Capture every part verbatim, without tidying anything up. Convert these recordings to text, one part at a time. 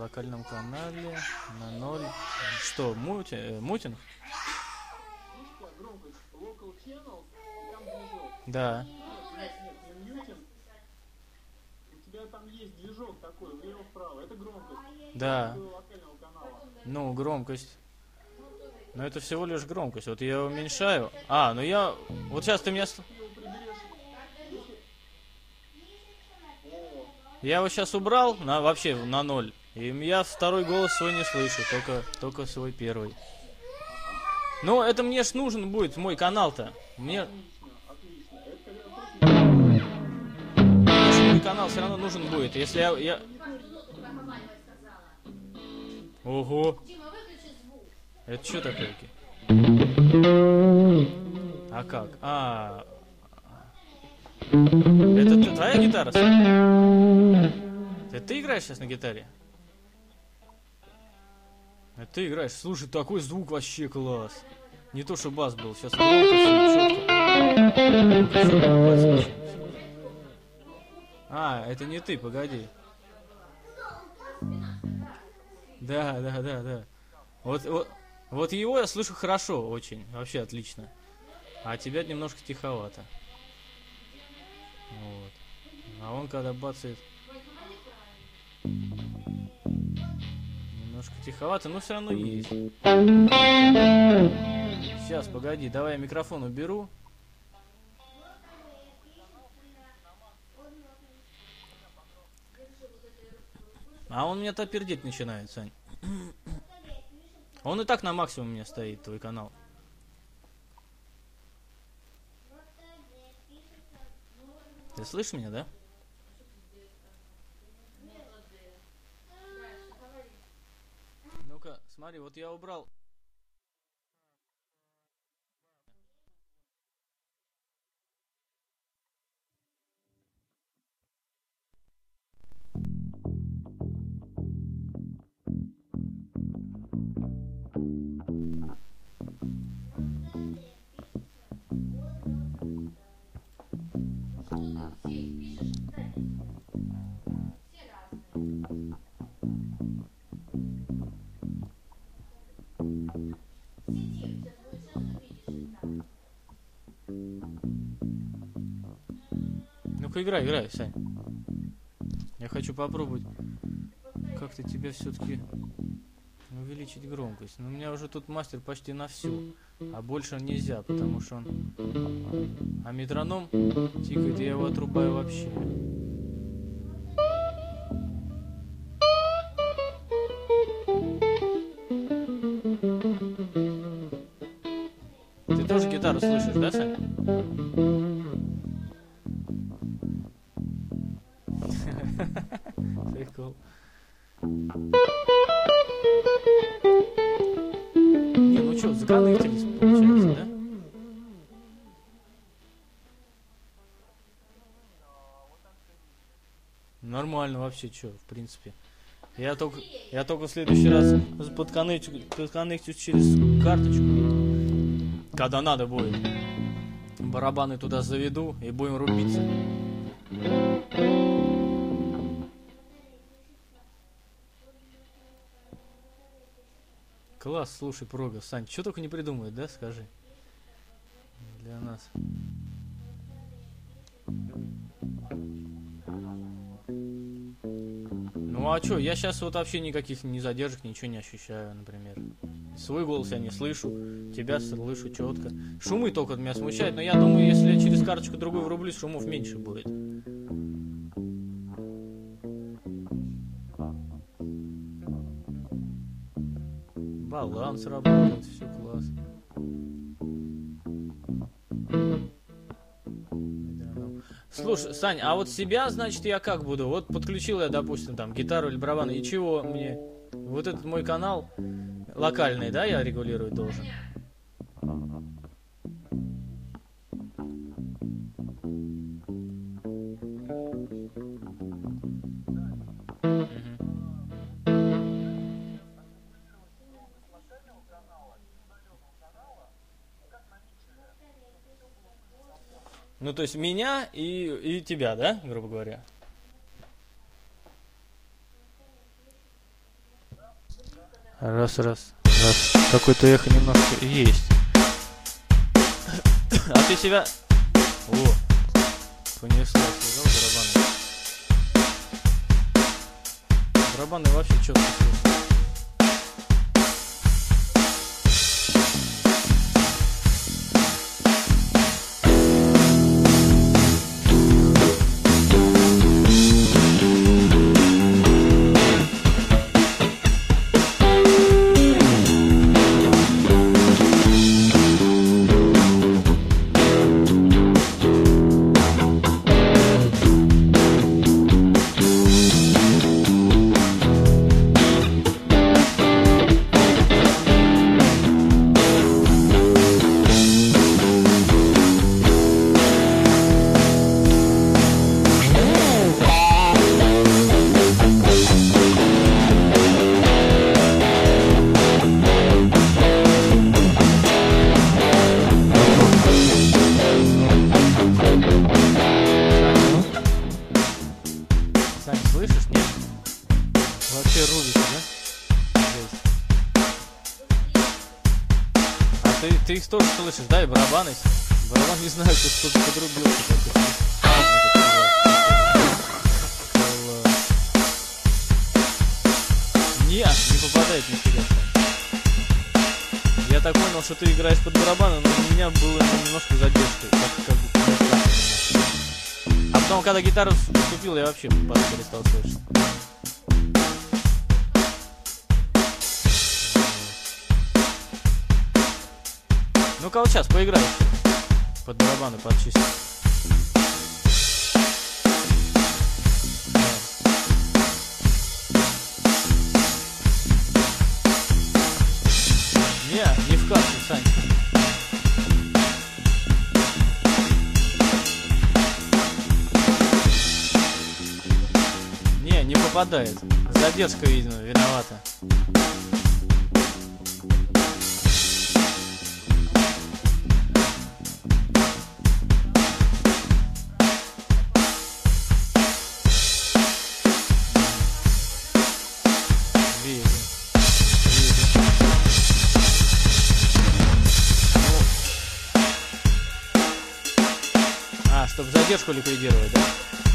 локальном канале на ноль. Что, мути, э, мутинг? Да. У тебя там есть движок такой, влево-вправо. Это громкость. Да. Локального канала. Ну, громкость. Но это всего лишь громкость. Вот я уменьшаю. А, ну я... Вот сейчас ты меня... Я его сейчас убрал на вообще на ноль. И я второй голос свой не слышу, только, только свой первый. Ну, это мне ж нужен будет, мой канал-то. Мне... Мой канал все равно нужен будет. Если я... я... Ого. Это что такое? А как? А... Это ты, твоя гитара? Это ты играешь сейчас на гитаре? Это ты играешь? Слушай, такой звук вообще класс. Не то, что бас был. Сейчас громко, все четко. А, это не ты, погоди. Да, да, да, да. Вот, вот, вот его я слышу хорошо очень. Вообще отлично. А тебя немножко тиховато. Вот. А он когда бацает... Немножко тиховато, но все равно есть. Сейчас, погоди, давай я микрофон уберу. А он меня то пердеть начинает, Сань. Он и так на максимум у меня стоит, твой канал. Ты слышишь меня, да? Ну-ка, смотри, вот я убрал. Ну-ка, играй, играй, Сань. Я хочу попробовать как-то тебя все-таки увеличить громкость. Но у меня уже тут мастер почти на всю. А больше нельзя, потому что он... А метроном тикает, я его отрубаю вообще. Ты тоже гитару слышишь, да, Сань? Прикол. Не, ну что, законнектились, получается, да? Нормально вообще, что, в принципе. Я только, я только в следующий раз подконнектю, подконнектю через карточку, когда надо будет. Барабаны туда заведу и будем рубиться. Класс, слушай, прога. Сань, что только не придумает, да, скажи? Для нас. Ну а что, я сейчас вот вообще никаких ни задержек, ничего не ощущаю, например. Свой голос я не слышу, тебя слышу четко. Шумы только от меня смущают, но я думаю, если я через карточку другую врублюсь, шумов меньше будет. Баланс работает, все классно. Слушай, Сань, а вот себя, значит, я как буду? Вот подключил я, допустим, там, гитару или барабан, и чего мне? Вот этот мой канал локальный, да, я регулировать должен? Ну, то есть меня и, и тебя, да, грубо говоря? Раз, раз, раз. Какое-то эхо немножко есть. А ты себя... О, понеслась, сказал, барабаны. Барабаны вообще четко слышно. Слышишь, нет? Вообще рубится, да? А ты, ты их тоже слышишь, да? И барабаны? Барабан не знаю, кто что-то подрубился. Не, не попадает нифига. Я так понял, что ты играешь под барабаны, но у меня было немножко задержкой. Как, как бы, а потом, когда гитару вступил, я вообще перестал слышать. Ну-ка вот сейчас поиграй под барабаны, подчисти. Не, не в кассу, Сань. Не, не попадает. Задержка, видно, виновата. Чтобы задержку ликвидировать, да?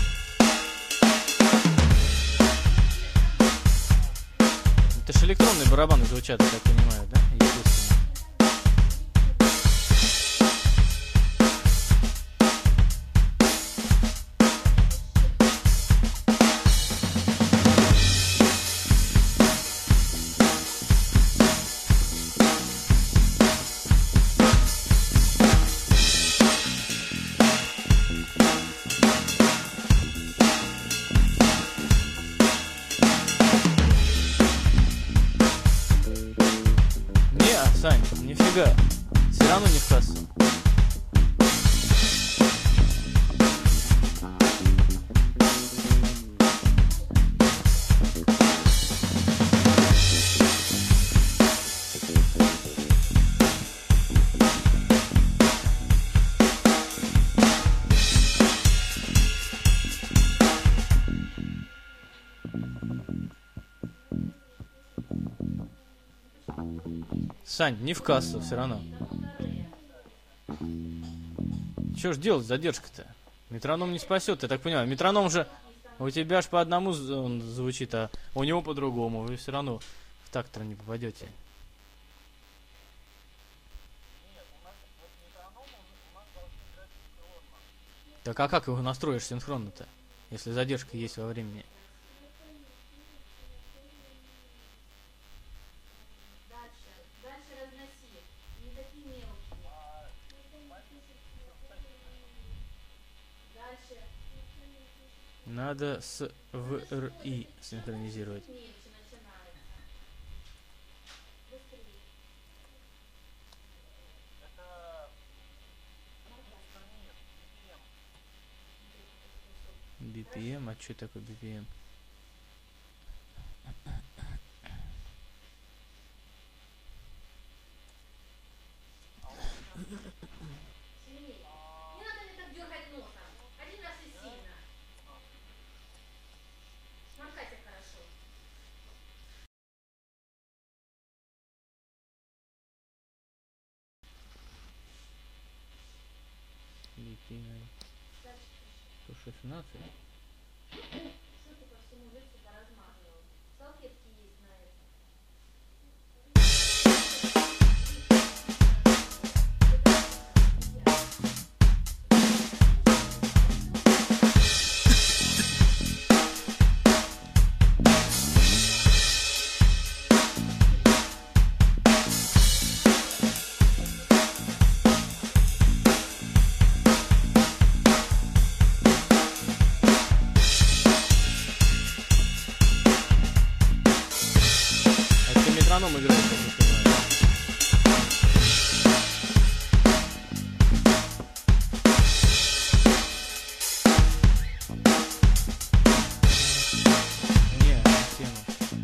Это же электронные барабаны звучат, я так понимаю, да? Естественно. Сань, нифига, все равно не в кассу. Сань, не в кассу, все равно. Что ж делать, задержка-то? Метроном не спасет, я так понимаю. Метроном же у тебя ж по одному он звучит, а у него по-другому. Вы все равно в такт не попадете. Так а как его настроишь синхронно-то, если задержка есть во времени? Надо с вэ эр и синхронизировать. би пи эм, а что такое би пи эм? какие, наверное. сто шестнадцать. Что ты по всему лицу поразмазывал? Салфетки есть на это. А ты метроном играешь, я не понимаю. Не, не тема.